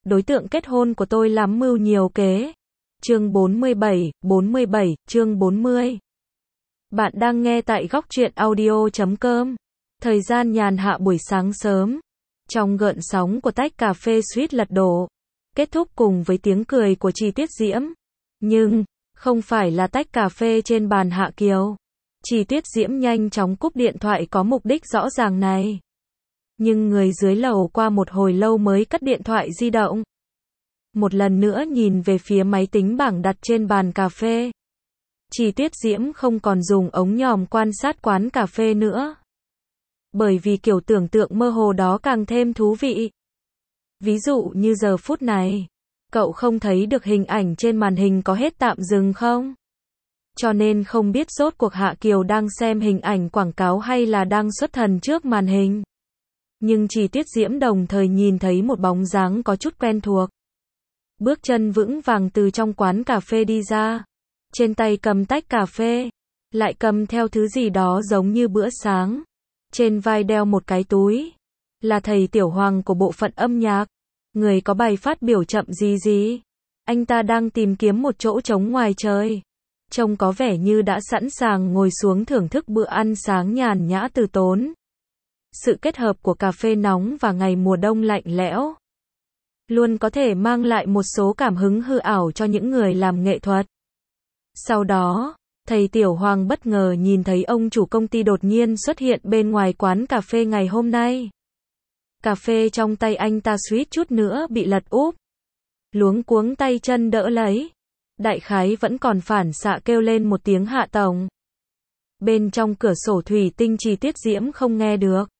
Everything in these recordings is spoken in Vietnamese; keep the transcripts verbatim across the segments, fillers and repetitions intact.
đối tượng kết hôn của tôi lắm mưu nhiều kế. Chương bốn mươi bảy, bốn mươi bảy, chương bốn mươi. Bạn đang nghe tại góc truyện audio chấm com. Thời gian nhàn hạ buổi sáng sớm, trong gợn sóng của tách cà phê suýt lật đổ, kết thúc cùng với tiếng cười của Chi Tiết Diễm. Nhưng, không phải là tách cà phê trên bàn Hạ Kiều. Chi Tiết Diễm nhanh chóng cúp điện thoại có mục đích rõ ràng này. Nhưng người dưới lầu qua một hồi lâu mới cất điện thoại di động. Một lần nữa nhìn về phía máy tính bảng đặt trên bàn cà phê. Chi Tiết Diễm không còn dùng ống nhòm quan sát quán cà phê nữa. Bởi vì kiểu tưởng tượng mơ hồ đó càng thêm thú vị. Ví dụ như giờ phút này, cậu không thấy được hình ảnh trên màn hình có hết tạm dừng không? Cho nên không biết rốt cuộc Hạ Kiều đang xem hình ảnh quảng cáo hay là đang xuất thần trước màn hình. Nhưng Chi Tiết Diễm đồng thời nhìn thấy một bóng dáng có chút quen thuộc. Bước chân vững vàng từ trong quán cà phê đi ra. Trên tay cầm tách cà phê, lại cầm theo thứ gì đó giống như bữa sáng. Trên vai đeo một cái túi. Là thầy Tiểu Hoàng của bộ phận âm nhạc. Người có bài phát biểu chậm gì gì. Anh ta đang tìm kiếm một chỗ trống ngoài trời. Trông có vẻ như đã sẵn sàng ngồi xuống thưởng thức bữa ăn sáng nhàn nhã từ tốn. Sự kết hợp của cà phê nóng và ngày mùa đông lạnh lẽo luôn có thể mang lại một số cảm hứng hư ảo cho những người làm nghệ thuật. Sau đó, thầy Tiểu Hoàng bất ngờ nhìn thấy ông chủ công ty đột nhiên xuất hiện bên ngoài quán cà phê ngày hôm nay. Cà phê trong tay anh ta suýt chút nữa bị lật úp. Luống cuống tay chân đỡ lấy. Đại khái vẫn còn phản xạ kêu lên một tiếng Hạ tổng. Bên trong cửa sổ thủy tinh Chi Tiết Diễm không nghe được.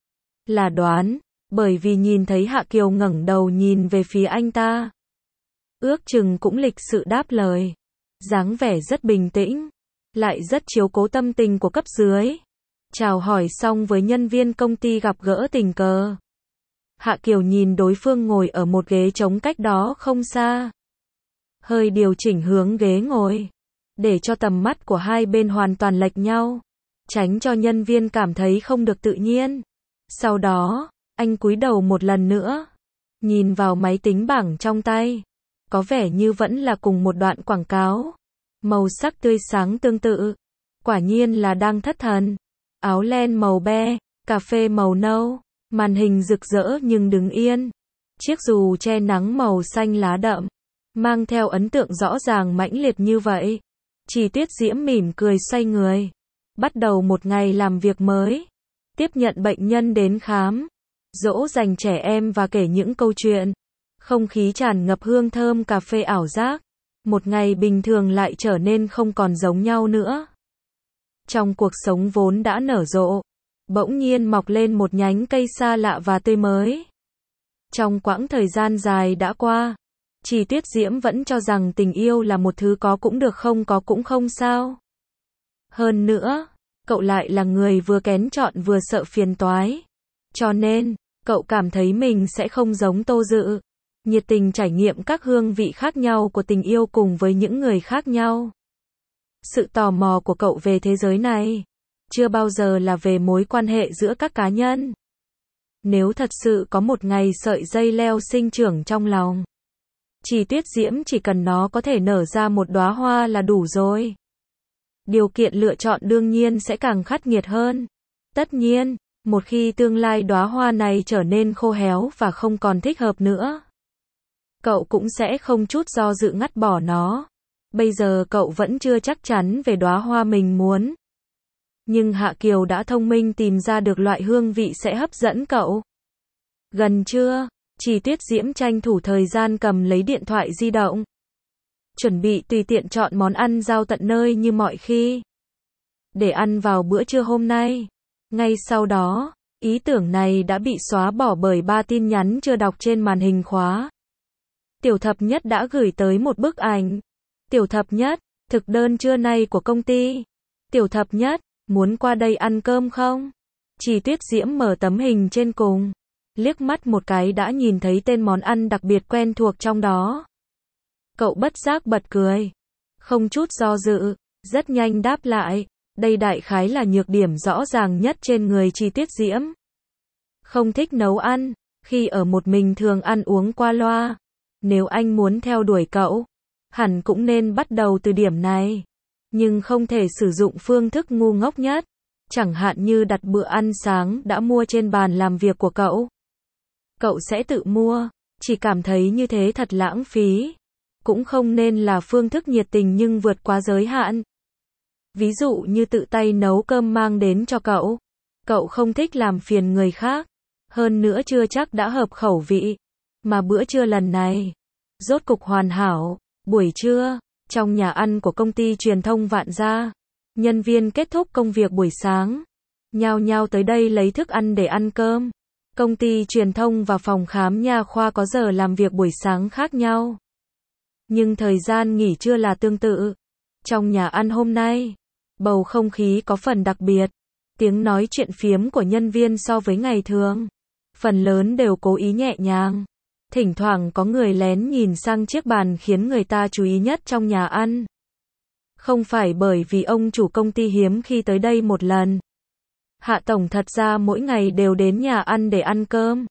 Là đoán, bởi vì nhìn thấy Hạ Kiều ngẩng đầu nhìn về phía anh ta. Ước chừng cũng lịch sự đáp lời. Dáng vẻ rất bình tĩnh, lại rất chiếu cố tâm tình của cấp dưới. Chào hỏi xong với nhân viên công ty gặp gỡ tình cờ. Hạ Kiều nhìn đối phương ngồi ở một ghế trống cách đó không xa. Hơi điều chỉnh hướng ghế ngồi, để cho tầm mắt của hai bên hoàn toàn lệch nhau, tránh cho nhân viên cảm thấy không được tự nhiên. Sau đó, anh cúi đầu một lần nữa, nhìn vào máy tính bảng trong tay. Có vẻ như vẫn là cùng một đoạn quảng cáo. Màu sắc tươi sáng tương tự. Quả nhiên là đang thất thần. Áo len màu be, cà phê màu nâu, màn hình rực rỡ nhưng đứng yên. Chiếc dù che nắng màu xanh lá đậm, mang theo ấn tượng rõ ràng mãnh liệt như vậy. Chi Tiết Diễm mỉm cười xoay người. Bắt đầu một ngày làm việc mới. Tiếp nhận bệnh nhân đến khám. Dỗ dành trẻ em và kể những câu chuyện. Không khí tràn ngập hương thơm cà phê ảo giác. Một ngày bình thường lại trở nên không còn giống nhau nữa. Trong cuộc sống vốn đã nở rộ, bỗng nhiên mọc lên một nhánh cây xa lạ và tươi mới. Trong quãng thời gian dài đã qua, Chi Tiết Diễm vẫn cho rằng tình yêu là một thứ có cũng được không có cũng không sao. Hơn nữa, cậu lại là người vừa kén chọn vừa sợ phiền toái. Cho nên, cậu cảm thấy mình sẽ không giống Tô Dự. Nhiệt tình trải nghiệm các hương vị khác nhau của tình yêu cùng với những người khác nhau. Sự tò mò của cậu về thế giới này, chưa bao giờ là về mối quan hệ giữa các cá nhân. Nếu thật sự có một ngày sợi dây leo sinh trưởng trong lòng, Chi Tiết Diễm chỉ cần nó có thể nở ra một đóa hoa là đủ rồi. Điều kiện lựa chọn đương nhiên sẽ càng khắc nghiệt hơn. Tất nhiên, một khi tương lai đóa hoa này trở nên khô héo và không còn thích hợp nữa, cậu cũng sẽ không chút do dự ngắt bỏ nó. Bây giờ cậu vẫn chưa chắc chắn về đóa hoa mình muốn. Nhưng Hạ Kiều đã thông minh tìm ra được loại hương vị sẽ hấp dẫn cậu. Gần trưa, Chi Tiết Diễm tranh thủ thời gian cầm lấy điện thoại di động. Chuẩn bị tùy tiện chọn món ăn giao tận nơi như mọi khi. Để ăn vào bữa trưa hôm nay. Ngay sau đó, ý tưởng này đã bị xóa bỏ bởi ba tin nhắn chưa đọc trên màn hình khóa. Tiểu Thập Nhất đã gửi tới một bức ảnh. Tiểu Thập Nhất, thực đơn trưa nay của công ty. Tiểu Thập Nhất, muốn qua đây ăn cơm không? Chi Tiết Diễm mở tấm hình trên cùng. Liếc mắt một cái đã nhìn thấy tên món ăn đặc biệt quen thuộc trong đó. Cậu bất giác bật cười. Không chút do dự, rất nhanh đáp lại. Đây đại khái là nhược điểm rõ ràng nhất trên người Chi Tiết Diễm. Không thích nấu ăn, khi ở một mình thường ăn uống qua loa, Nếu anh muốn theo đuổi cậu, hẳn cũng nên bắt đầu từ điểm này. Nhưng không thể sử dụng phương thức ngu ngốc nhất. Chẳng hạn như đặt bữa ăn sáng đã mua trên bàn làm việc của cậu. Cậu sẽ tự mua, chỉ cảm thấy như thế thật lãng phí. Cũng không nên là phương thức nhiệt tình nhưng vượt quá giới hạn. Ví dụ như tự tay nấu cơm mang đến cho cậu. Cậu không thích làm phiền người khác. Hơn nữa chưa chắc đã hợp khẩu vị. Mà bữa trưa lần này, rốt cục hoàn hảo. Buổi trưa, trong nhà ăn của công ty truyền thông Vạn Gia, nhân viên kết thúc công việc buổi sáng, nhao nhao tới đây lấy thức ăn để ăn cơm. Công ty truyền thông và phòng khám nha khoa có giờ làm việc buổi sáng khác nhau. Nhưng thời gian nghỉ trưa là tương tự. Trong nhà ăn hôm nay, bầu không khí có phần đặc biệt. Tiếng nói chuyện phiếm của nhân viên so với ngày thường, phần lớn đều cố ý nhẹ nhàng. Thỉnh thoảng có người lén nhìn sang chiếc bàn khiến người ta chú ý nhất trong nhà ăn. Không phải bởi vì ông chủ công ty hiếm khi tới đây một lần. Hạ Tổng thật ra mỗi ngày đều đến nhà ăn để ăn cơm.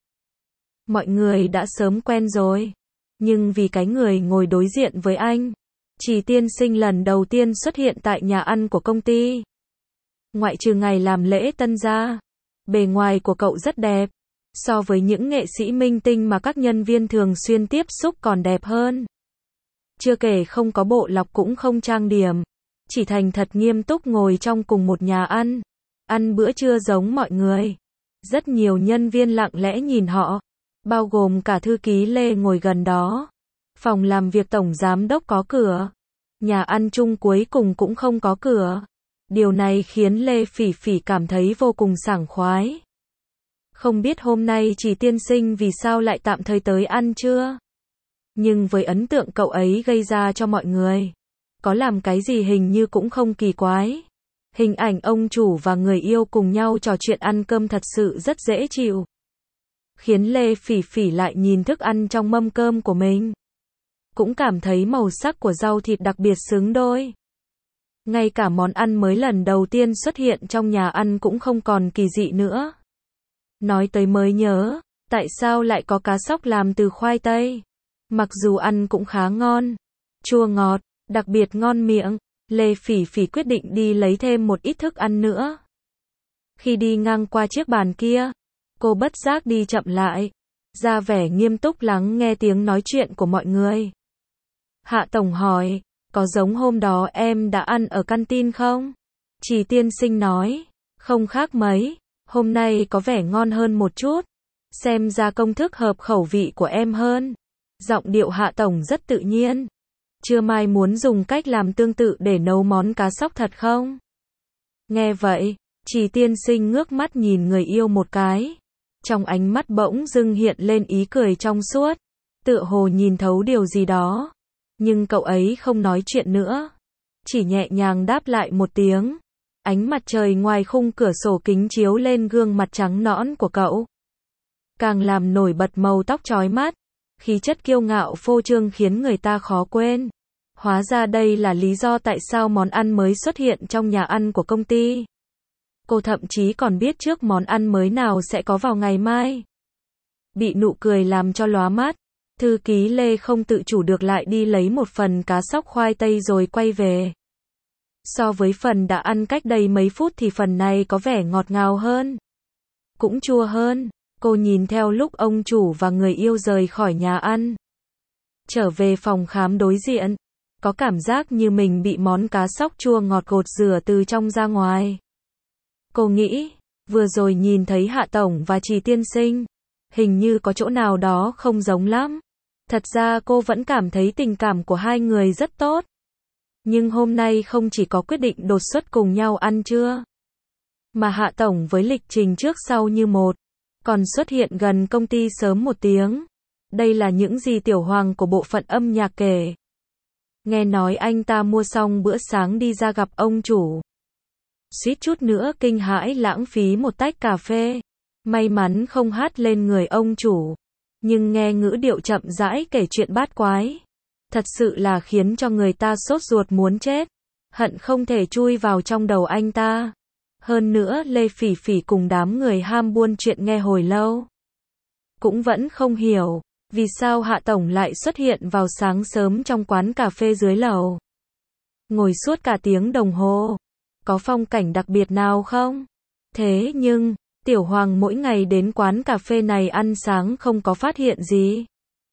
Mọi người đã sớm quen rồi. Nhưng vì cái người ngồi đối diện với anh, Trì tiên sinh lần đầu tiên xuất hiện tại nhà ăn của công ty. Ngoại trừ ngày làm lễ tân gia, bề ngoài của cậu rất đẹp. So với những nghệ sĩ minh tinh mà các nhân viên thường xuyên tiếp xúc còn đẹp hơn. Chưa kể không có bộ lọc cũng không trang điểm. Chỉ thành thật nghiêm túc ngồi trong cùng một nhà ăn. Ăn bữa trưa giống mọi người. Rất nhiều nhân viên lặng lẽ nhìn họ. Bao gồm cả thư ký Lê ngồi gần đó. Phòng làm việc tổng giám đốc có cửa. Nhà ăn chung cuối cùng cũng không có cửa. Điều này khiến Lê Phỉ Phỉ cảm thấy vô cùng sảng khoái. Không biết hôm nay Trì tiên sinh vì sao lại tạm thời tới ăn trưa. Nhưng với ấn tượng cậu ấy gây ra cho mọi người, có làm cái gì hình như cũng không kỳ quái. Hình ảnh ông chủ và người yêu cùng nhau trò chuyện ăn cơm thật sự rất dễ chịu. Khiến Lê Phỉ Phỉ lại nhìn thức ăn trong mâm cơm của mình. Cũng cảm thấy màu sắc của rau thịt đặc biệt xứng đôi. Ngay cả món ăn mới lần đầu tiên xuất hiện trong nhà ăn cũng không còn kỳ dị nữa. Nói tới mới nhớ, tại sao lại có cá sóc làm từ khoai tây? Mặc dù ăn cũng khá ngon, chua ngọt, đặc biệt ngon miệng, Lê Phỉ Phỉ quyết định đi lấy thêm một ít thức ăn nữa. Khi đi ngang qua chiếc bàn kia, cô bất giác đi chậm lại, ra vẻ nghiêm túc lắng nghe tiếng nói chuyện của mọi người. Hạ Tổng hỏi, có giống hôm đó em đã ăn ở canteen không? Trì tiên sinh nói, không khác mấy. Hôm nay có vẻ ngon hơn một chút. Xem ra công thức hợp khẩu vị của em hơn. Giọng điệu Hạ Tổng rất tự nhiên. Trưa mai muốn dùng cách làm tương tự để nấu món cá sóc thật không? Nghe vậy, Trì tiên sinh ngước mắt nhìn người yêu một cái. Trong ánh mắt bỗng dưng hiện lên ý cười trong suốt. Tựa hồ nhìn thấu điều gì đó. Nhưng cậu ấy không nói chuyện nữa. Chỉ nhẹ nhàng đáp lại một tiếng. Ánh mặt trời ngoài khung cửa sổ kính chiếu lên gương mặt trắng nõn của cậu. Càng làm nổi bật màu tóc chói mắt. Khí chất kiêu ngạo phô trương khiến người ta khó quên. Hóa ra đây là lý do tại sao món ăn mới xuất hiện trong nhà ăn của công ty. Cô thậm chí còn biết trước món ăn mới nào sẽ có vào ngày mai. Bị nụ cười làm cho lóa mắt. Thư ký Lê không tự chủ được lại đi lấy một phần cá sóc khoai tây rồi quay về. So với phần đã ăn cách đây mấy phút thì phần này có vẻ ngọt ngào hơn. Cũng chua hơn. Cô nhìn theo lúc ông chủ và người yêu rời khỏi nhà ăn. Trở về phòng khám đối diện. Có cảm giác như mình bị món cá sóc chua ngọt gột rửa từ trong ra ngoài. Cô nghĩ, vừa rồi nhìn thấy Hạ Tổng và Trì tiên sinh. Hình như có chỗ nào đó không giống lắm. Thật ra cô vẫn cảm thấy tình cảm của hai người rất tốt. Nhưng hôm nay không chỉ có quyết định đột xuất cùng nhau ăn trưa. Mà Hạ Tổng với lịch trình trước sau như một. Còn xuất hiện gần công ty sớm một tiếng. Đây là những gì Tiểu Hoàng của bộ phận âm nhạc kể. Nghe nói anh ta mua xong bữa sáng đi ra gặp ông chủ. Suýt chút nữa kinh hãi lãng phí một tách cà phê. May mắn không hát lên người ông chủ. Nhưng nghe ngữ điệu chậm rãi kể chuyện bát quái. Thật sự là khiến cho người ta sốt ruột muốn chết. Hận không thể chui vào trong đầu anh ta. Hơn nữa Lê Phỉ Phỉ cùng đám người ham buôn chuyện nghe hồi lâu. Cũng vẫn không hiểu. Vì sao Hạ Tổng lại xuất hiện vào sáng sớm trong quán cà phê dưới lầu? Ngồi suốt cả tiếng đồng hồ. Có phong cảnh đặc biệt nào không? Thế nhưng, Tiểu Hoàng mỗi ngày đến quán cà phê này ăn sáng không có phát hiện gì.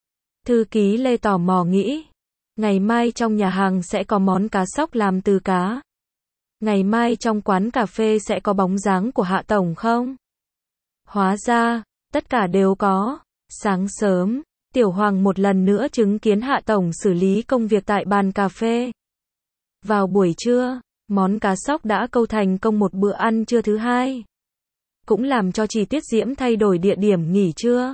Thư ký Lê tò mò nghĩ. Ngày mai trong nhà hàng sẽ có món cá sóc làm từ cá. Ngày mai trong quán cà phê sẽ có bóng dáng của Hạ Tổng không? Hóa ra, tất cả đều có. Sáng sớm, Tiểu Hoàng một lần nữa chứng kiến Hạ Tổng xử lý công việc tại bàn cà phê. Vào buổi trưa, món cá sóc đã câu thành công một bữa ăn trưa thứ hai. Cũng làm cho Chỉ Tiết Diễm thay đổi địa điểm nghỉ trưa.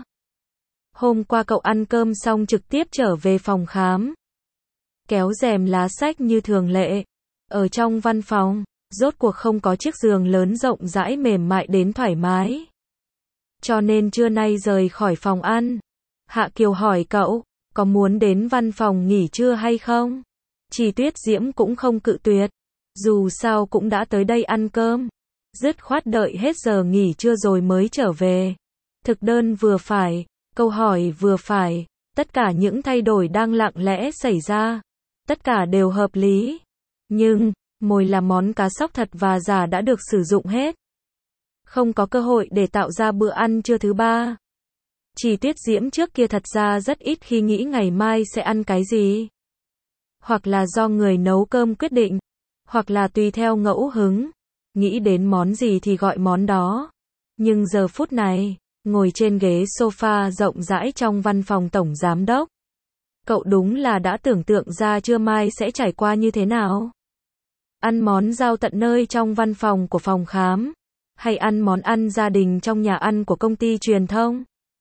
Hôm qua cậu ăn cơm xong trực tiếp trở về phòng khám. Kéo rèm lá sách như thường lệ. Ở trong văn phòng, rốt cuộc không có chiếc giường lớn rộng rãi mềm mại đến thoải mái. Cho nên trưa nay rời khỏi phòng ăn. Hạ Kiều hỏi cậu, có muốn đến văn phòng nghỉ trưa hay không? Chỉ Tuyết Diễm cũng không cự tuyệt. Dù sao cũng đã tới đây ăn cơm. Dứt khoát đợi hết giờ nghỉ trưa rồi mới trở về. Thực đơn vừa phải, câu hỏi vừa phải, tất cả những thay đổi đang lặng lẽ xảy ra. Tất cả đều hợp lý. Nhưng, mồi là món cá sóc thật và giả đã được sử dụng hết. Không có cơ hội để tạo ra bữa ăn trưa thứ ba. Chỉ Tuyết Diễm trước kia thật ra rất ít khi nghĩ ngày mai sẽ ăn cái gì. Hoặc là do người nấu cơm quyết định, hoặc là tùy theo ngẫu hứng, nghĩ đến món gì thì gọi món đó. Nhưng giờ phút này, ngồi trên ghế sofa rộng rãi trong văn phòng tổng giám đốc, cậu đúng là đã tưởng tượng ra trưa mai sẽ trải qua như thế nào. Ăn món giao tận nơi trong văn phòng của phòng khám, hay ăn món ăn gia đình trong nhà ăn của công ty truyền thông?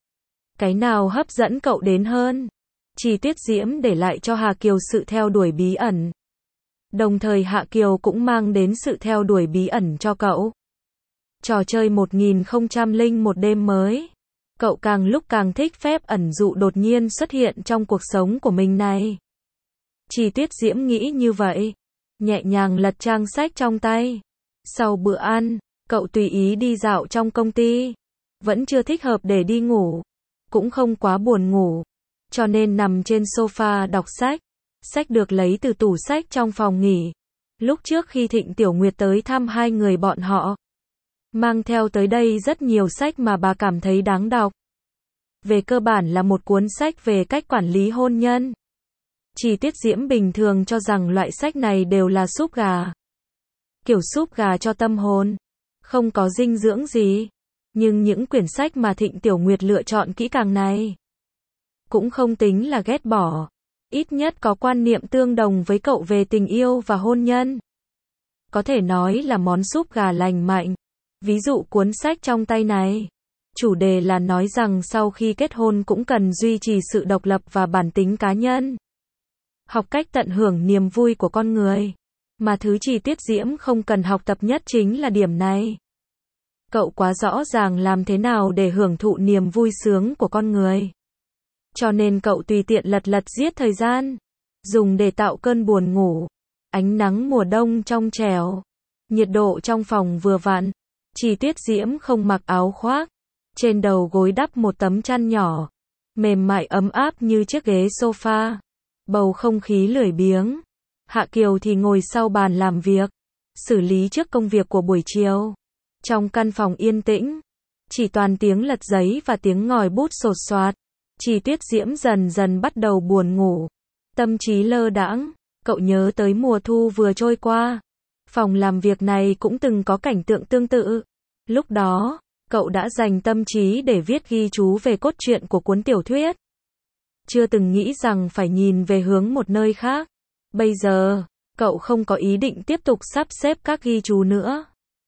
Cái nào hấp dẫn cậu đến hơn? Chỉ Tuyết Diễm để lại cho Hà Kiều sự theo đuổi bí ẩn. Đồng thời Hạ Kiều cũng mang đến sự theo đuổi bí ẩn cho cậu. Trò chơi một nghìn không trăm lẻ một đêm mới. Cậu càng lúc càng thích phép ẩn dụ đột nhiên xuất hiện trong cuộc sống của mình này. Chỉ Tuyết Diễm nghĩ như vậy. Nhẹ nhàng lật trang sách trong tay. Sau bữa ăn, cậu tùy ý đi dạo trong công ty. Vẫn chưa thích hợp để đi ngủ. Cũng không quá buồn ngủ. Cho nên nằm trên sofa đọc sách. Sách được lấy từ tủ sách trong phòng nghỉ. Lúc trước khi Thịnh Tiểu Nguyệt tới thăm hai người bọn họ, mang theo tới đây rất nhiều sách mà bà cảm thấy đáng đọc. Về cơ bản là một cuốn sách về cách quản lý hôn nhân. Chỉ Tuyết Diễm bình thường cho rằng loại sách này đều là súp gà. Kiểu súp gà cho tâm hồn. Không có dinh dưỡng gì. Nhưng những quyển sách mà Thịnh Tiểu Nguyệt lựa chọn kỹ càng này cũng không tính là ghét bỏ. Ít nhất có quan niệm tương đồng với cậu về tình yêu và hôn nhân. Có thể nói là món súp gà lành mạnh. Ví dụ cuốn sách trong tay này. Chủ đề là nói rằng sau khi kết hôn cũng cần duy trì sự độc lập và bản tính cá nhân. Học cách tận hưởng niềm vui của con người. Mà thứ Chỉ Tuyết Diễm không cần học tập nhất chính là điểm này. Cậu quá rõ ràng làm thế nào để hưởng thụ niềm vui sướng của con người. Cho nên cậu tùy tiện lật lật giết thời gian. Dùng để tạo cơn buồn ngủ. Ánh nắng mùa đông trong trẻo. Nhiệt độ trong phòng vừa vặn. Chỉ Tuyết Diễm không mặc áo khoác. Trên đầu gối đắp một tấm chăn nhỏ. Mềm mại ấm áp như chiếc ghế sofa. Bầu không khí lười biếng. Hạ Kiều thì ngồi sau bàn làm việc. Xử lý trước công việc của buổi chiều. Trong căn phòng yên tĩnh. Chỉ toàn tiếng lật giấy và tiếng ngòi bút sột soạt. Chỉ Tuyết Diễm dần dần bắt đầu buồn ngủ. Tâm trí lơ đãng. Cậu nhớ tới mùa thu vừa trôi qua. Phòng làm việc này cũng từng có cảnh tượng tương tự. Lúc đó, cậu đã dành tâm trí để viết ghi chú về cốt truyện của cuốn tiểu thuyết. Chưa từng nghĩ rằng phải nhìn về hướng một nơi khác. Bây giờ, cậu không có ý định tiếp tục sắp xếp các ghi chú nữa.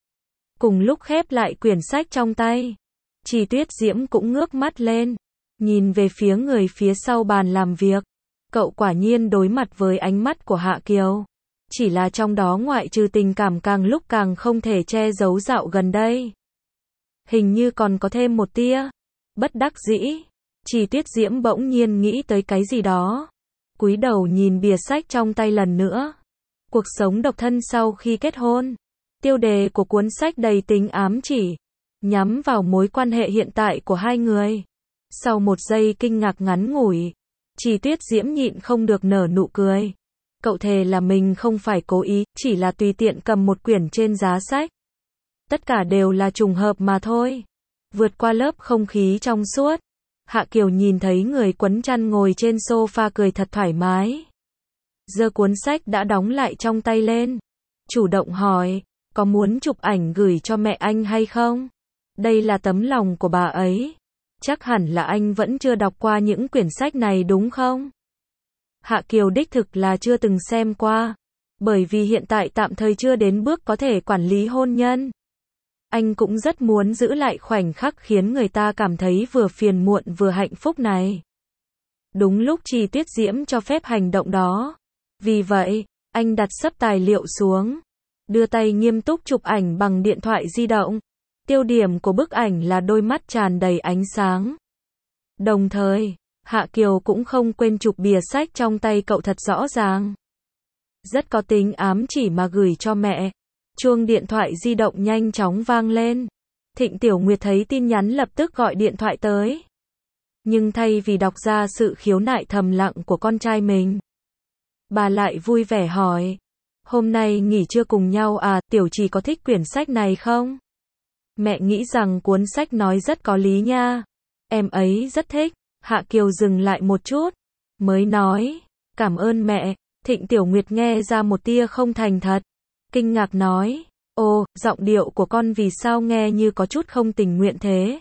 Cùng lúc khép lại quyển sách trong tay, Chỉ Tuyết Diễm cũng ngước mắt lên, nhìn về phía người phía sau bàn làm việc. Cậu quả nhiên đối mặt với ánh mắt của Hạ Kiều. Chỉ là trong đó ngoại trừ tình cảm càng lúc càng không thể che giấu dạo gần đây. Hình như còn có thêm một tia bất đắc dĩ. Chỉ Tuyết Diễm bỗng nhiên nghĩ tới cái gì đó. Cúi đầu nhìn bìa sách trong tay lần nữa. Cuộc sống độc thân sau khi kết hôn. Tiêu đề của cuốn sách đầy tính ám chỉ, nhắm vào mối quan hệ hiện tại của hai người. Sau một giây kinh ngạc ngắn ngủi, Trì Tuyết Diễm nhịn không được nở nụ cười. Cậu thề là mình không phải cố ý, chỉ là tùy tiện cầm một quyển trên giá sách. Tất cả đều là trùng hợp mà thôi. Vượt qua lớp không khí trong suốt, Hạ Kiều nhìn thấy người quấn chăn ngồi trên sofa cười thật thoải mái. Giơ cuốn sách đã đóng lại trong tay lên. Chủ động hỏi, có muốn chụp ảnh gửi cho mẹ anh hay không? Đây là tấm lòng của bà ấy. Chắc hẳn là anh vẫn chưa đọc qua những quyển sách này đúng không? Hạ Kiều đích thực là chưa từng xem qua. Bởi vì hiện tại tạm thời chưa đến bước có thể quản lý hôn nhân. Anh cũng rất muốn giữ lại khoảnh khắc khiến người ta cảm thấy vừa phiền muộn vừa hạnh phúc này. Đúng lúc Trì Tuyết Diễm cho phép hành động đó. Vì vậy, anh đặt sấp tài liệu xuống. Đưa tay nghiêm túc chụp ảnh bằng điện thoại di động. Tiêu điểm của bức ảnh là đôi mắt tràn đầy ánh sáng. Đồng thời, Hạ Kiều cũng không quên chụp bìa sách trong tay cậu thật rõ ràng. Rất có tính ám chỉ mà gửi cho mẹ. Chuông điện thoại di động nhanh chóng vang lên. Thịnh Tiểu Nguyệt thấy tin nhắn lập tức gọi điện thoại tới. Nhưng thay vì đọc ra sự khiếu nại thầm lặng của con trai mình, bà lại vui vẻ hỏi. Hôm nay nghỉ trưa cùng nhau à, Tiểu Trì có thích quyển sách này không? Mẹ nghĩ rằng cuốn sách nói rất có lý nha. Em ấy rất thích. Hạ Kiều dừng lại một chút, mới nói, cảm ơn mẹ. Thịnh Tiểu Nguyệt nghe ra một tia không thành thật. Kinh ngạc nói, ồ, giọng điệu của con vì sao nghe như có chút không tình nguyện thế?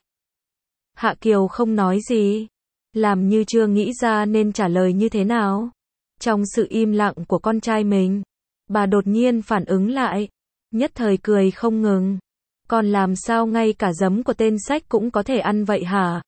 Hạ Kiều không nói gì, làm như chưa nghĩ ra nên trả lời như thế nào. Trong sự im lặng của con trai mình, bà đột nhiên phản ứng lại, nhất thời cười không ngừng. Còn làm sao ngay cả giấm của tên sách cũng có thể ăn vậy hả?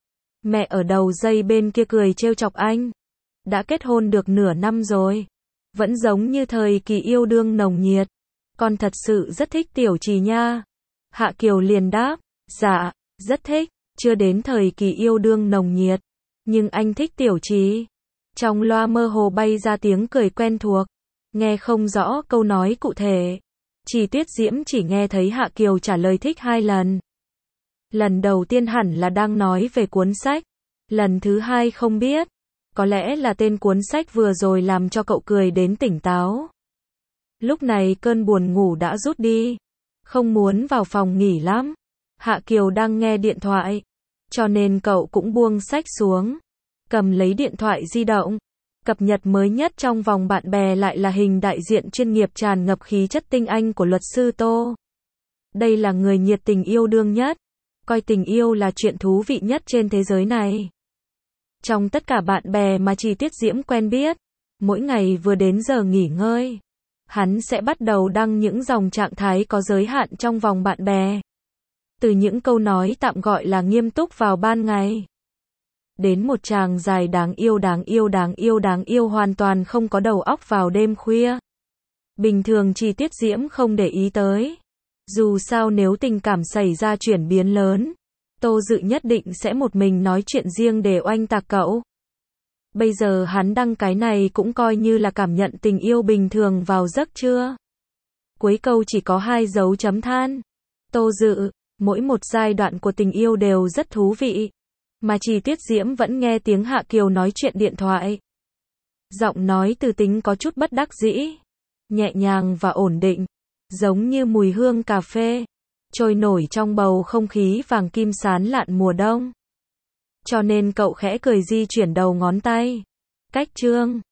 Mẹ ở đầu dây bên kia cười trêu chọc anh. Đã kết hôn được nửa năm rồi. Vẫn giống như thời kỳ yêu đương nồng nhiệt. Con thật sự rất thích Tiểu Trì nha. Hạ Kiều liền đáp, dạ, rất thích, chưa đến thời kỳ yêu đương nồng nhiệt. Nhưng anh thích Tiểu Trì. Trong loa mơ hồ bay ra tiếng cười quen thuộc. Nghe không rõ câu nói cụ thể. Trì Tuyết Diễm chỉ nghe thấy Hạ Kiều trả lời thích hai lần. Lần đầu tiên hẳn là đang nói về cuốn sách. Lần thứ hai không biết. Có lẽ là tên cuốn sách vừa rồi làm cho cậu cười đến tỉnh táo. Lúc này cơn buồn ngủ đã rút đi. Không muốn vào phòng nghỉ lắm. Hạ Kiều đang nghe điện thoại. Cho nên cậu cũng buông sách xuống. Cầm lấy điện thoại di động. Cập nhật mới nhất trong vòng bạn bè lại là hình đại diện chuyên nghiệp tràn ngập khí chất tinh anh của luật sư Tô. Đây là người nhiệt tình yêu đương nhất. Coi tình yêu là chuyện thú vị nhất trên thế giới này. Trong tất cả bạn bè mà Trì Tuyết Diễm quen biết, mỗi ngày vừa đến giờ nghỉ ngơi, hắn sẽ bắt đầu đăng những dòng trạng thái có giới hạn trong vòng bạn bè. Từ những câu nói tạm gọi là nghiêm túc vào ban ngày, đến một tràng dài đáng yêu đáng yêu đáng yêu đáng yêu hoàn toàn không có đầu óc vào đêm khuya. Bình thường Trì Tuyết Diễm không để ý tới. Dù sao nếu tình cảm xảy ra chuyển biến lớn, Tô Dự nhất định sẽ một mình nói chuyện riêng để oanh tạc cậu. Bây giờ hắn đăng cái này cũng coi như là cảm nhận tình yêu bình thường vào giấc chưa? Cuối câu chỉ có hai dấu chấm than. Tô Dự, mỗi một giai đoạn của tình yêu đều rất thú vị. Mà Trì Tuyết Diễm vẫn nghe tiếng Hạ Kiều nói chuyện điện thoại. Giọng nói từ tính có chút bất đắc dĩ, nhẹ nhàng và ổn định, giống như mùi hương cà phê, trôi nổi trong bầu không khí vàng kim sán lạn mùa đông. Cho nên cậu khẽ cười di chuyển đầu ngón tay. Cách chương